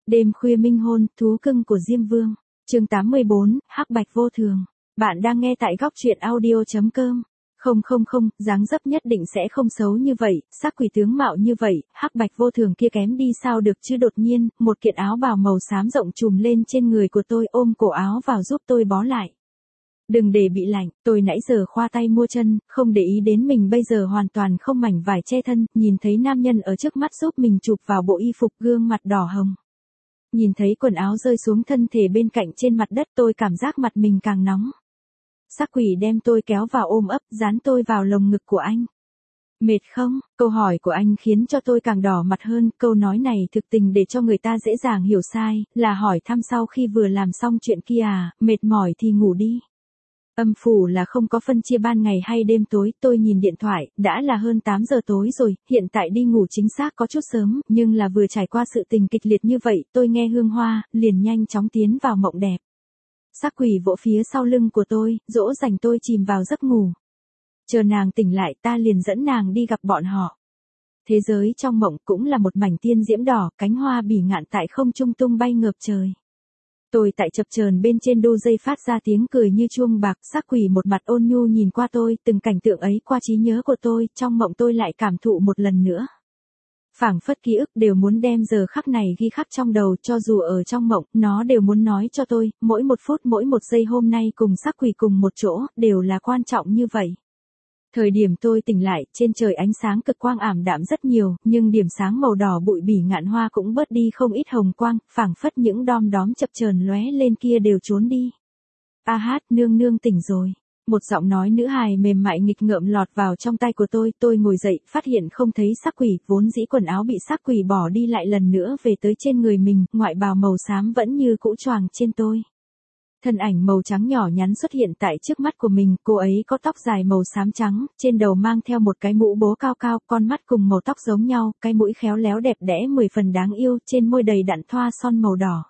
Đêm khuya minh hôn, thú cưng của Diêm Vương. Chương 84, Hắc Bạch Vô Thường. Bạn đang nghe tại góc truyện audio.com. Không, dáng dấp nhất định sẽ không xấu như vậy, sắc quỷ tướng mạo như vậy, Hắc Bạch Vô Thường kia kém đi sao được chứ. Đột nhiên, một kiện áo bào màu xám rộng trùm lên trên người của tôi, ôm cổ áo vào giúp tôi bó lại. Đừng để bị lạnh, tôi nãy giờ khoa tay mua chân, không để ý đến mình bây giờ hoàn toàn không mảnh vải che thân, nhìn thấy nam nhân ở trước mắt giúp mình chụp vào bộ y phục, gương mặt đỏ hồng. Nhìn thấy quần áo rơi xuống thân thể bên cạnh trên mặt đất, tôi cảm giác mặt mình càng nóng. Sắc quỷ đem tôi kéo vào ôm ấp, dán tôi vào lồng ngực của anh. Mệt không? Câu hỏi của anh khiến cho tôi càng đỏ mặt hơn, câu nói này thực tình để cho người ta dễ dàng hiểu sai, là hỏi thăm sau khi vừa làm xong chuyện kia à, mệt mỏi thì ngủ đi. Âm phủ là không có phân chia ban ngày hay đêm tối, tôi nhìn điện thoại, đã là hơn 8 giờ tối rồi, hiện tại đi ngủ chính xác có chút sớm, nhưng là vừa trải qua sự tình kịch liệt như vậy, tôi nghe hương hoa, liền nhanh chóng tiến vào mộng đẹp. Sắc quỷ vỗ phía sau lưng của tôi, dỗ dành tôi chìm vào giấc ngủ. Chờ nàng tỉnh lại ta liền dẫn nàng đi gặp bọn họ. Thế giới trong mộng cũng là một mảnh tiên diễm đỏ, cánh hoa bỉ ngạn tại không trung tung bay ngập trời. Tôi tại chập chờn bên trên đu dây phát ra tiếng cười như chuông bạc, sắc quỷ một mặt ôn nhu nhìn qua tôi, từng cảnh tượng ấy qua trí nhớ của tôi, trong mộng tôi lại cảm thụ một lần nữa. Phảng phất ký ức đều muốn đem giờ khắc này ghi khắc trong đầu, cho dù ở trong mộng, nó đều muốn nói cho tôi, mỗi một phút mỗi một giây hôm nay cùng sắc quỷ cùng một chỗ, đều là quan trọng như vậy. Thời điểm tôi tỉnh lại, trên trời ánh sáng cực quang ảm đạm rất nhiều, nhưng điểm sáng màu đỏ bụi bỉ ngạn hoa cũng bớt đi không ít hồng quang, phảng phất những đom đóm chập chờn lóe lên kia đều trốn đi. A hát, nương nương tỉnh rồi. Một giọng nói nữ hài mềm mại nghịch ngợm lọt vào trong tay của tôi ngồi dậy, phát hiện không thấy sắc quỷ, vốn dĩ quần áo bị sắc quỷ bỏ đi lại lần nữa về tới trên người mình, ngoại bào màu xám vẫn như cũ choàng trên tôi. Thân ảnh màu trắng nhỏ nhắn xuất hiện tại trước mắt của mình, cô ấy có tóc dài màu xám trắng, trên đầu mang theo một cái mũ bố cao cao, con mắt cùng màu tóc giống nhau, cái mũi khéo léo đẹp đẽ 10 phần đáng yêu, trên môi đầy đặn thoa son màu đỏ.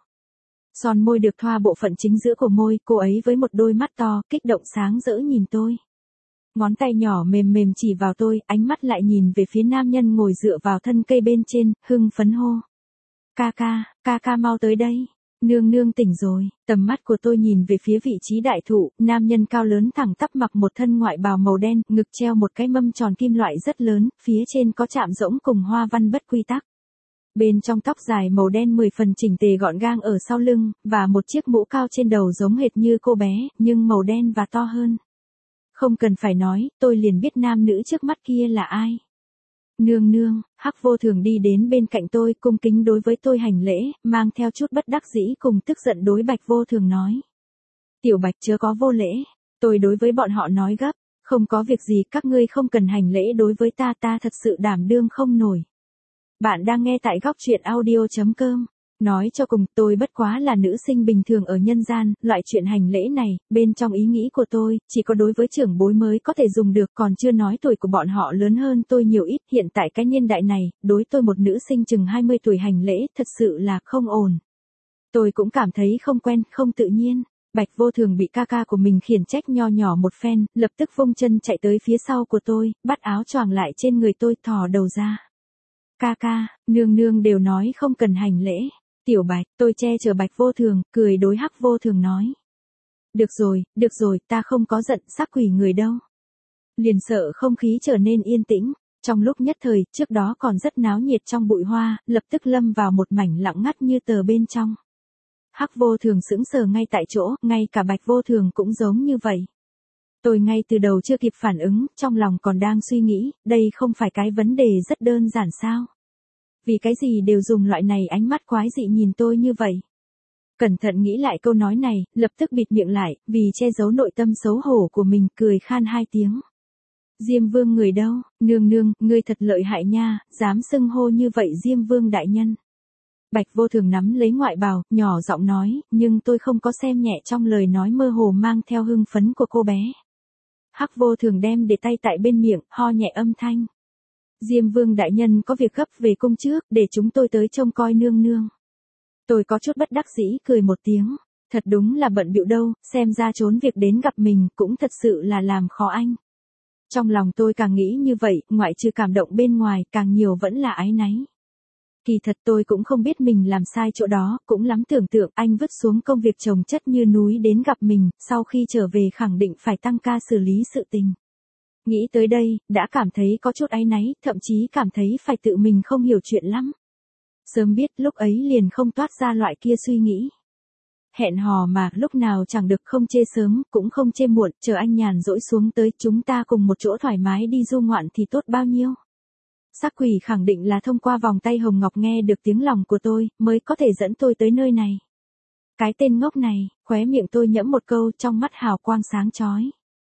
Son môi được thoa bộ phận chính giữa của môi, cô ấy với một đôi mắt to, kích động sáng rỡ nhìn tôi. Ngón tay nhỏ mềm mềm chỉ vào tôi, ánh mắt lại nhìn về phía nam nhân ngồi dựa vào thân cây bên trên, hưng phấn hô. Ca ca mau tới đây. Nương nương tỉnh rồi, tầm mắt của tôi nhìn về phía vị trí đại thụ, nam nhân cao lớn thẳng tắp mặc một thân ngoại bào màu đen, ngực treo một cái mâm tròn kim loại rất lớn, phía trên có chạm rỗng cùng hoa văn bất quy tắc. Bên trong tóc dài màu đen 10 phần chỉnh tề gọn gàng ở sau lưng, và một chiếc mũ cao trên đầu giống hệt như cô bé, nhưng màu đen và to hơn. Không cần phải nói, tôi liền biết nam nữ trước mắt kia là ai. Nương, Hắc Vô Thường đi đến bên cạnh tôi, cung kính đối với tôi hành lễ, mang theo chút bất đắc dĩ cùng tức giận đối Bạch Vô Thường nói. Tiểu Bạch chớ có vô lễ, tôi đối với bọn họ nói gấp, không có việc gì, các ngươi không cần hành lễ đối với ta thật sự đảm đương không nổi. Bạn đang nghe tại góc truyện audio.com. Nói cho cùng, tôi bất quá là nữ sinh bình thường ở nhân gian, loại chuyện hành lễ này, bên trong ý nghĩ của tôi, chỉ có đối với trưởng bối mới có thể dùng được, còn chưa nói tuổi của bọn họ lớn hơn tôi nhiều ít, hiện tại cái niên đại này, đối tôi một nữ sinh chừng 20 tuổi hành lễ, thật sự là không ổn. Tôi cũng cảm thấy không quen, không tự nhiên. Bạch Vô Thường bị ca ca của mình khiển trách nho nhỏ một phen, lập tức vung chân chạy tới phía sau của tôi, bắt áo choàng lại trên người tôi, thò đầu ra. Ca, nương đều nói không cần hành lễ. Tiểu Bạch, tôi che chở Bạch Vô Thường, cười đối Hắc Vô Thường nói. Được rồi, ta không có giận, sắc quỷ người đâu. Liền sợ không khí trở nên yên tĩnh, trong lúc nhất thời, trước đó còn rất náo nhiệt trong bụi hoa, lập tức lâm vào một mảnh lặng ngắt như tờ bên trong. Hắc Vô Thường sững sờ ngay tại chỗ, ngay cả Bạch Vô Thường cũng giống như vậy. Tôi ngay từ đầu chưa kịp phản ứng, trong lòng còn đang suy nghĩ, đây không phải cái vấn đề rất đơn giản sao? Vì cái gì đều dùng loại này ánh mắt quái dị nhìn tôi như vậy? Cẩn thận nghĩ lại câu nói này, lập tức bịt miệng lại, vì che giấu nội tâm xấu hổ của mình, cười khan 2 tiếng. Diêm Vương người đâu? Nương, ngươi thật lợi hại nha, dám xưng hô như vậy Diêm Vương đại nhân. Bạch Vô Thường nắm lấy ngoại bào, nhỏ giọng nói, nhưng tôi không có xem nhẹ trong lời nói mơ hồ mang theo hưng phấn của cô bé. Hắc Vô Thường đem để tay tại bên miệng, ho nhẹ âm thanh. Diêm Vương đại nhân có việc gấp về cung trước, để chúng tôi tới trông coi nương. Tôi có chút bất đắc dĩ cười một tiếng, thật đúng là bận bịu đâu, xem ra trốn việc đến gặp mình cũng thật sự là làm khó anh. Trong lòng tôi càng nghĩ như vậy, ngoại trừ cảm động bên ngoài, càng nhiều vẫn là áy náy. Kỳ thật tôi cũng không biết mình làm sai chỗ đó, cũng lắm tưởng tượng anh vứt xuống công việc chồng chất như núi đến gặp mình, sau khi trở về khẳng định phải tăng ca xử lý sự tình. Nghĩ tới đây, đã cảm thấy có chút áy náy, thậm chí cảm thấy phải tự mình không hiểu chuyện lắm. Sớm biết lúc ấy liền không toát ra loại kia suy nghĩ. Hẹn hò mà, lúc nào chẳng được, không chê sớm, cũng không chê muộn, chờ anh nhàn rỗi xuống tới chúng ta cùng một chỗ thoải mái đi du ngoạn thì tốt bao nhiêu. Sắc quỷ khẳng định là thông qua vòng tay hồng ngọc nghe được tiếng lòng của tôi, mới có thể dẫn tôi tới nơi này. Cái tên ngốc này, khóe miệng tôi nhẫm một câu, trong mắt hào quang sáng chói.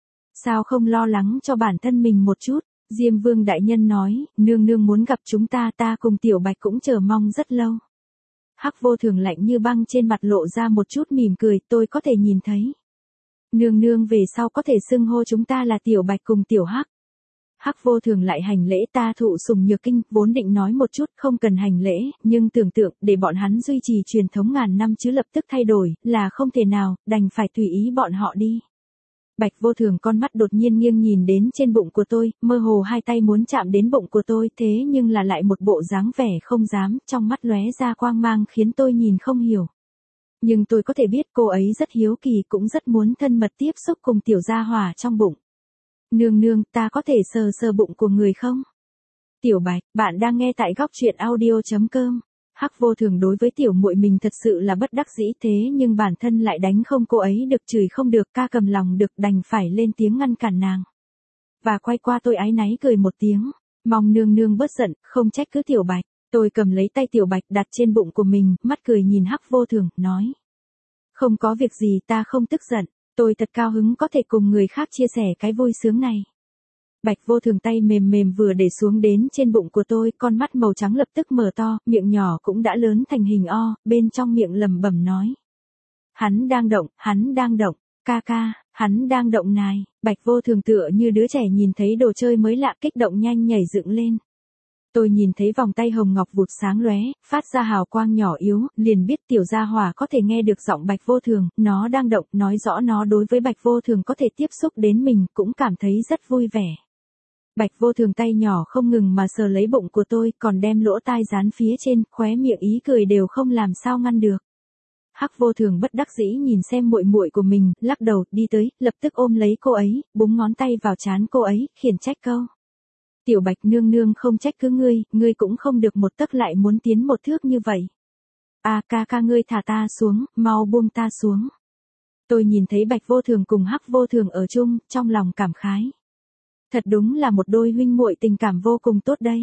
Sao không lo lắng cho bản thân mình một chút? Diêm Vương đại nhân nói, nương nương muốn gặp chúng ta, ta cùng Tiểu Bạch cũng chờ mong rất lâu. Hắc Vô Thường lạnh như băng trên mặt lộ ra một chút mỉm cười, tôi có thể nhìn thấy. Nương nương về sau có thể xưng hô chúng ta là Tiểu Bạch cùng Tiểu Hắc. Hắc Vô Thường lại hành lễ, ta thụ sùng nhược kinh, vốn định nói một chút không cần hành lễ, nhưng tưởng tượng để bọn hắn duy trì truyền thống ngàn năm chứ lập tức thay đổi, là không thể nào, đành phải tùy ý bọn họ đi. Bạch Vô Thường con mắt đột nhiên nghiêng nhìn đến trên bụng của tôi, mơ hồ hai tay muốn chạm đến bụng của tôi, thế nhưng là lại một bộ dáng vẻ không dám, trong mắt lóe ra quang mang khiến tôi nhìn không hiểu. Nhưng tôi có thể biết cô ấy rất hiếu kỳ, cũng rất muốn thân mật tiếp xúc cùng tiểu gia hỏa trong bụng. Nương nương, ta có thể sờ sờ bụng của người không? Tiểu Bạch, bạn đang nghe tại góc truyện audio.com. Hắc Vô Thường đối với tiểu muội mình thật sự là bất đắc dĩ, thế nhưng bản thân lại đánh không cô ấy được, chửi không được, ca cầm lòng được, đành phải lên tiếng ngăn cản nàng. Và quay qua tôi áy náy cười một tiếng, mong nương nương bớt giận, không trách cứ Tiểu Bạch. Tôi cầm lấy tay Tiểu Bạch đặt trên bụng của mình, mắt cười nhìn Hắc Vô Thường, nói. Không có việc gì, ta không tức giận, tôi thật cao hứng có thể cùng người khác chia sẻ cái vui sướng này. Bạch Vô Thường tay mềm mềm vừa để xuống đến trên bụng của tôi, con mắt màu trắng lập tức mở to, miệng nhỏ cũng đã lớn thành hình O, bên trong miệng lẩm bẩm nói. Hắn đang động, ca ca, hắn đang động này. Bạch Vô Thường tựa như đứa trẻ nhìn thấy đồ chơi mới lạ, kích động nhanh nhảy dựng lên. Tôi nhìn thấy vòng tay hồng ngọc vụt sáng lóe, phát ra hào quang nhỏ yếu, liền biết tiểu gia hỏa có thể nghe được giọng Bạch Vô Thường, nó đang động, nói rõ nó đối với Bạch Vô Thường có thể tiếp xúc đến mình, cũng cảm thấy rất vui vẻ. Bạch Vô Thường tay nhỏ không ngừng mà sờ lấy bụng của tôi, còn đem lỗ tai dán phía trên, khóe miệng ý cười đều không làm sao ngăn được. Hắc Vô Thường bất đắc dĩ nhìn xem muội muội của mình, lắc đầu, đi tới, lập tức ôm lấy cô ấy, búng ngón tay vào trán cô ấy, khiển trách câu. Tiểu Bạch nương nương không trách cứ ngươi cũng không được một tấc lại muốn tiến một thước như vậy. À ca ca ngươi thả ta xuống, mau buông ta xuống. Tôi nhìn thấy Bạch Vô Thường cùng Hắc Vô Thường ở chung, trong lòng cảm khái. Thật đúng là một đôi huynh muội tình cảm vô cùng tốt đây.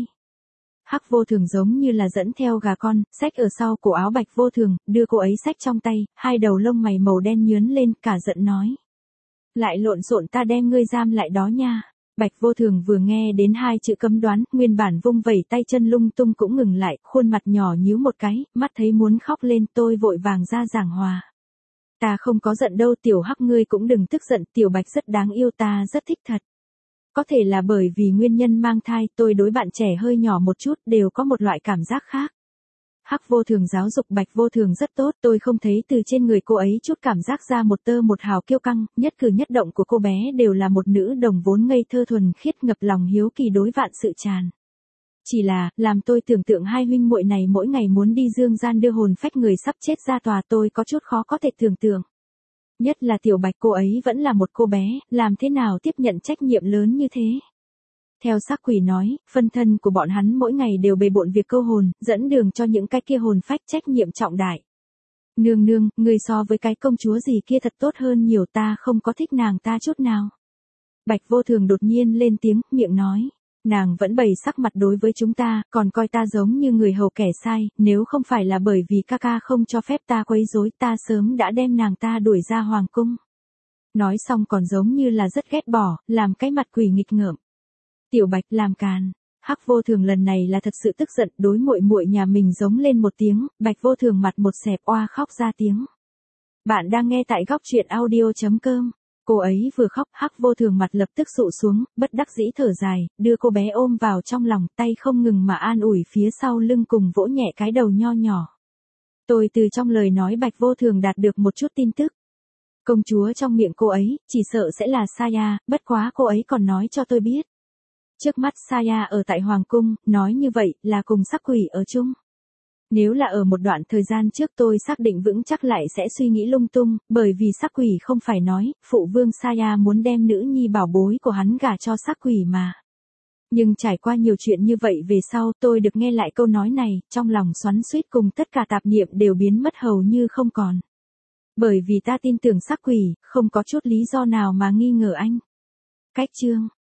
Hắc Vô Thường giống như là dẫn theo gà con, xách ở sau cổ áo Bạch Vô Thường, đưa cô ấy xách trong tay, hai đầu lông mày màu đen nhướn lên, cả giận nói. Lại lộn xộn, ta đem ngươi giam lại đó nha. Bạch Vô Thường vừa nghe đến hai chữ cấm đoán, nguyên bản vung vẩy tay chân lung tung cũng ngừng lại, khuôn mặt nhỏ nhíu một cái, mắt thấy muốn khóc lên, tôi vội vàng ra giảng hòa. Ta không có giận đâu Tiểu Hắc, ngươi cũng đừng tức giận, Tiểu Bạch rất đáng yêu, ta rất thích thật. Có thể là bởi vì nguyên nhân mang thai, tôi đối bạn trẻ hơi nhỏ một chút, đều có một loại cảm giác khác. Hắc Vô Thường giáo dục Bạch Vô Thường rất tốt, tôi không thấy từ trên người cô ấy chút cảm giác ra một tơ một hào kiêu căng, nhất cử nhất động của cô bé đều là một nữ đồng vốn ngây thơ thuần khiết, ngập lòng hiếu kỳ đối vạn sự tràn. Chỉ là, làm tôi tưởng tượng hai huynh muội này mỗi ngày muốn đi dương gian đưa hồn phách người sắp chết ra tòa, tôi có chút khó có thể tưởng tượng. Nhất là Tiểu Bạch, cô ấy vẫn là một cô bé, làm thế nào tiếp nhận trách nhiệm lớn như thế. Theo Sắc Quỷ nói, phân thân của bọn hắn mỗi ngày đều bề bộn việc câu hồn, dẫn đường cho những cái kia hồn phách, trách nhiệm trọng đại. Nương nương, người so với cái công chúa gì kia thật tốt hơn nhiều, ta không có thích nàng ta chút nào. Bạch Vô Thường đột nhiên lên tiếng, miệng nói. Nàng vẫn bày sắc mặt đối với chúng ta, còn coi ta giống như người hầu kẻ sai, nếu không phải là bởi vì ca ca không cho phép ta quấy rối, ta sớm đã đem nàng ta đuổi ra hoàng cung. Nói xong còn giống như là rất ghét bỏ, làm cái mặt quỷ nghịch ngợm. Tiểu Bạch làm càn. Hắc Vô Thường lần này là thật sự tức giận, đối muội muội nhà mình giống lên một tiếng, Bạch Vô Thường mặt một xẹp oa khóc ra tiếng. Bạn đang nghe tại góc truyện audio.com. Cô ấy vừa khóc, Hắc Vô Thường mặt lập tức sụ xuống, bất đắc dĩ thở dài, đưa cô bé ôm vào trong lòng, tay không ngừng mà an ủi phía sau lưng cùng vỗ nhẹ cái đầu nho nhỏ. Tôi từ trong lời nói Bạch Vô Thường đạt được một chút tin tức. Công chúa trong miệng cô ấy, chỉ sợ sẽ là Saya, bất quá cô ấy còn nói cho tôi biết. Trước mắt Saya ở tại Hoàng Cung, nói như vậy là cùng Sắc Quỷ ở chung. Nếu là ở một đoạn thời gian trước tôi xác định vững chắc lại sẽ suy nghĩ lung tung, bởi vì sắc quỷ không phải nói, phụ vương Saya muốn đem nữ nhi bảo bối của hắn gả cho sắc quỷ mà. Nhưng trải qua nhiều chuyện như vậy về sau tôi được nghe lại câu nói này, trong lòng xoắn xuýt cùng tất cả tạp niệm đều biến mất hầu như không còn. Bởi vì ta tin tưởng sắc quỷ, không có chút lý do nào mà nghi ngờ anh. Cách chương